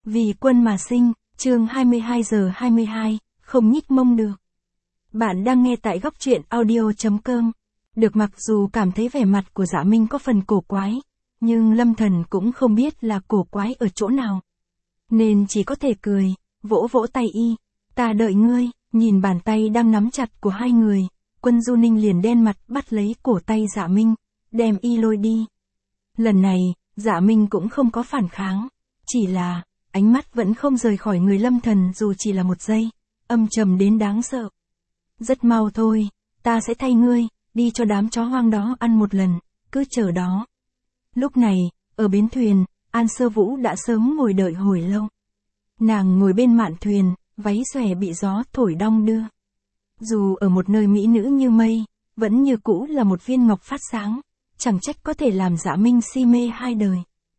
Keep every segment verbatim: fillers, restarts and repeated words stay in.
Vì quân mà sinh, chương hai mươi hai giờ hai mươi hai, không nhích mông được. Bạn đang nghe tại góc truyện audio chấm com. Được, mặc dù cảm thấy vẻ mặt của Dạ Minh có phần cổ quái, nhưng Lâm Thần cũng không biết là cổ quái ở chỗ nào. Nên chỉ có thể cười, vỗ vỗ tay y, ta đợi ngươi, nhìn bàn tay đang nắm chặt của hai người, Quân Du Ninh liền đen mặt bắt lấy cổ tay Dạ Minh, đem y lôi đi. Lần này, Dạ Minh cũng không có phản kháng, chỉ là, ánh mắt vẫn không rời khỏi người Lâm Thần dù chỉ là một giây, âm trầm đến đáng sợ. Rất mau thôi, ta sẽ thay ngươi, đi cho đám chó hoang đó ăn một lần, cứ chờ đó. Lúc này, ở bến thuyền, An Sơ Vũ đã sớm ngồi đợi hồi lâu. Nàng ngồi bên mạn thuyền, váy xòe bị gió thổi đong đưa. Dù ở một nơi mỹ nữ như mây, vẫn như cũ là một viên ngọc phát sáng, chẳng trách có thể làm Dạ Minh si mê hai đời.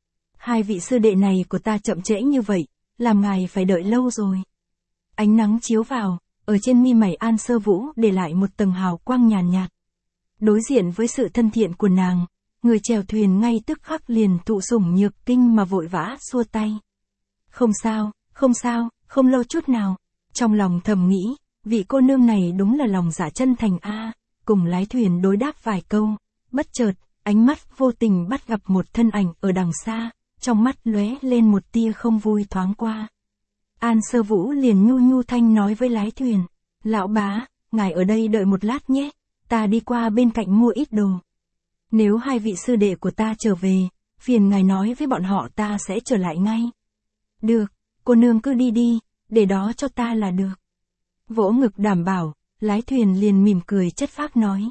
Hai vị sư đệ này của ta chậm trễ như vậy, làm ngài phải đợi lâu rồi. Ánh nắng chiếu vào, ở trên mi mày An Sơ Vũ để lại một tầng hào quang nhàn nhạt, nhạt. Đối diện với sự thân thiện của nàng, người chèo thuyền ngay tức khắc liền thụ sủng nhược kinh mà vội vã xua tay. Không sao, không sao, không lâu chút nào. Trong lòng thầm nghĩ, vị cô nương này đúng là lòng dạ chân thành a. Cùng lái thuyền đối đáp vài câu, bất chợt, ánh mắt vô tình bắt gặp một thân ảnh ở đằng xa, trong mắt lóe lên một tia không vui thoáng qua. An Sơ Vũ liền nhu nhu thanh nói với lái thuyền, lão bá, ngài ở đây đợi một lát nhé, ta đi qua bên cạnh mua ít đồ. Nếu hai vị sư đệ của ta trở về, phiền ngài nói với bọn họ ta sẽ trở lại ngay. Được, cô nương cứ đi đi, để đó cho ta là được. Vỗ ngực đảm bảo, lái thuyền liền mỉm cười chất phác nói.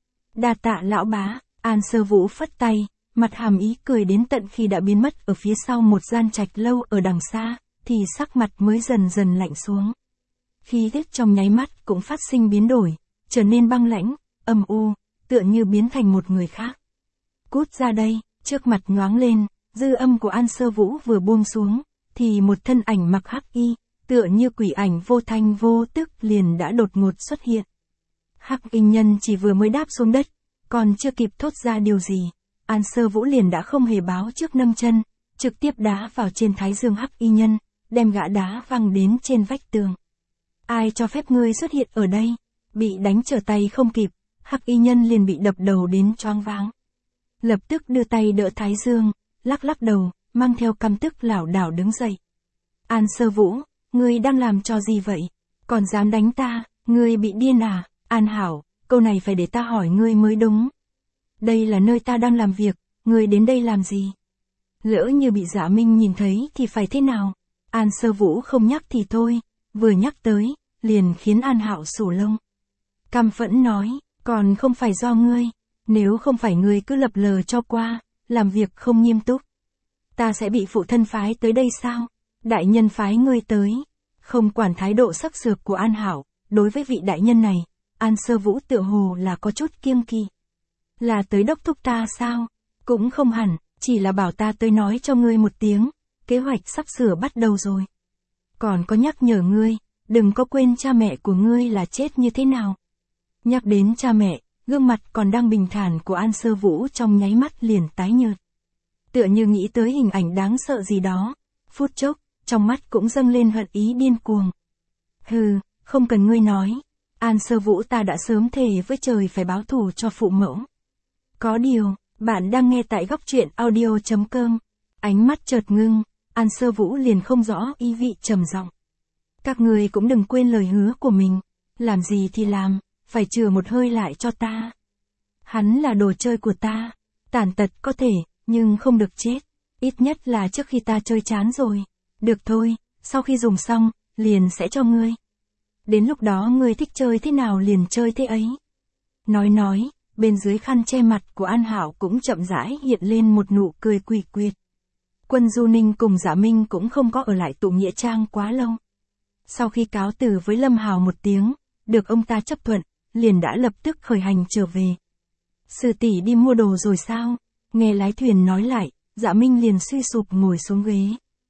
Đa tạ lão bá. An Sơ Vũ phất tay, mặt hàm ý cười đến tận khi đã biến mất ở phía sau một gian trạch lâu ở đằng xa, thì sắc mặt mới dần dần lạnh xuống. Khí tức trong nháy mắt cũng phát sinh biến đổi, trở nên băng lãnh, âm u, tựa như biến thành một người khác. Cút ra đây, trước mặt nhoáng lên, dư âm của An Sơ Vũ vừa buông xuống, thì một thân ảnh mặc hắc y, tựa như quỷ ảnh vô thanh vô tức liền đã đột ngột xuất hiện. Hắc y nhân chỉ vừa mới đáp xuống đất, còn chưa kịp thốt ra điều gì, An Sơ Vũ liền đã không hề báo trước nâng chân, trực tiếp đá vào trên thái dương hắc y nhân, đem gã đá văng đến trên vách tường. Ai cho phép ngươi xuất hiện ở đây? Bị đánh trở tay không kịp, hắc y nhân liền bị đập đầu đến choáng váng. Lập tức đưa tay đỡ thái dương, lắc lắc đầu, mang theo căm tức lảo đảo đứng dậy. An Sơ Vũ, ngươi đang làm trò gì vậy? Còn dám đánh ta, ngươi bị điên à? An Hảo, câu này phải để ta hỏi ngươi mới đúng. Đây là nơi ta đang làm việc, ngươi đến đây làm gì? Lỡ như bị Dạ Minh nhìn thấy thì phải thế nào? An Sơ Vũ không nhắc thì thôi, vừa nhắc tới, liền khiến An Hạo sổ lông. Căm phẫn nói, còn không phải do ngươi, nếu không phải ngươi cứ lập lờ cho qua, làm việc không nghiêm túc. Ta sẽ bị phụ thân phái tới đây sao? Đại nhân phái ngươi tới. Không quản thái độ sắc sược của An Hạo, đối với vị đại nhân này, An Sơ Vũ tựa hồ là có chút kiêng kỵ. Là tới đốc thúc ta sao? Cũng không hẳn, chỉ là bảo ta tới nói cho ngươi một tiếng, kế hoạch sắp sửa bắt đầu rồi. Còn có nhắc nhở ngươi, đừng có quên cha mẹ của ngươi là chết như thế nào. Nhắc đến cha mẹ, gương mặt còn đang bình thản của An Sơ Vũ trong nháy mắt liền tái nhợt. Tựa như nghĩ tới hình ảnh đáng sợ gì đó, phút chốc, trong mắt cũng dâng lên hận ý điên cuồng. Hừ, không cần ngươi nói. An Sơ Vũ ta đã sớm thề với trời phải báo thù cho phụ mẫu. Có điều, bạn đang nghe tại góc truyện audio chấm com. Ánh mắt chợt ngưng, An Sơ Vũ liền không rõ ý vị trầm giọng. Các người cũng đừng quên lời hứa của mình. Làm gì thì làm, phải chừa một hơi lại cho ta. Hắn là đồ chơi của ta. Tàn tật có thể, nhưng không được chết. Ít nhất là trước khi ta chơi chán rồi. Được thôi, sau khi dùng xong, liền sẽ cho ngươi. Đến lúc đó ngươi thích chơi thế nào liền chơi thế ấy. Nói nói, bên dưới khăn che mặt của An Hạo cũng chậm rãi hiện lên một nụ cười quỷ quyệt. Quân Du Ninh cùng Dạ Minh cũng không có ở lại tụ nghĩa trang quá lâu. Sau khi cáo từ với Lâm Hào một tiếng, được ông ta chấp thuận, liền đã lập tức khởi hành trở về. Sư tỷ đi mua đồ rồi sao? Nghe lái thuyền nói lại, Dạ Minh liền suy sụp ngồi xuống ghế.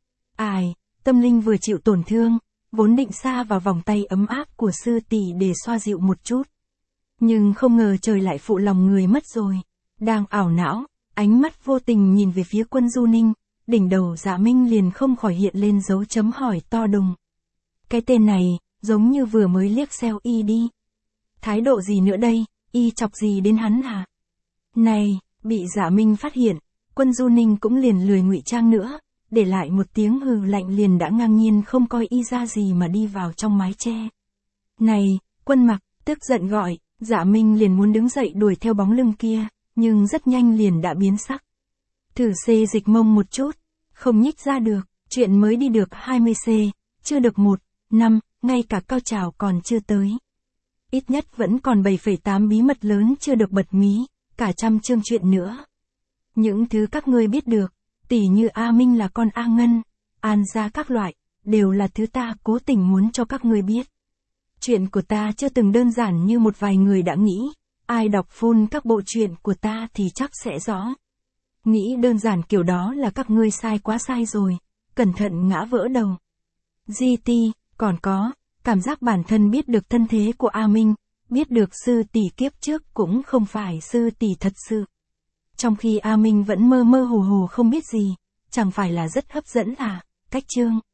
Ai, tâm linh vừa chịu tổn thương, vốn định xa vào vòng tay ấm áp của sư tỷ để xoa dịu một chút. Nhưng không ngờ trời lại phụ lòng người mất rồi. Đang ảo não, ánh mắt vô tình nhìn về phía Quân Du Ninh, đỉnh đầu Dạ Minh liền không khỏi hiện lên dấu chấm hỏi to đùng. Cái tên này, giống như vừa mới liếc xéo y đi. Thái độ gì nữa đây, y chọc gì đến hắn hả? Này, bị Dạ Minh phát hiện, Quân Du Ninh cũng liền lười ngụy trang nữa, để lại một tiếng hừ lạnh liền đã ngang nhiên không coi y ra gì mà đi vào trong mái che. Này, Quân Mặc, tức giận gọi, Dạ Minh liền muốn đứng dậy đuổi theo bóng lưng kia, nhưng rất nhanh liền đã biến sắc. Thử xê dịch mông một chút, không nhích ra được, chuyện mới đi được hai mươi xê, chưa được một, năm, ngay cả cao trào còn chưa tới. Ít nhất vẫn còn bảy phẩy tám bí mật lớn chưa được bật mí, cả trăm chương chuyện nữa. Những thứ các ngươi biết được, tỉ như A Minh là con A Ngân, An gia các loại, đều là thứ ta cố tình muốn cho các ngươi biết. Chuyện của ta chưa từng đơn giản như một vài người đã nghĩ, ai đọc full các bộ truyện của ta thì chắc sẽ rõ. Nghĩ đơn giản kiểu đó là các ngươi sai quá sai rồi, cẩn thận ngã vỡ đầu. giê tê, còn có, cảm giác bản thân biết được thân thế của A Minh, biết được sư tỷ kiếp trước cũng không phải sư tỷ thật sự. Trong khi A Minh vẫn mơ mơ hồ hồ không biết gì, chẳng phải là rất hấp dẫn à, cách chương.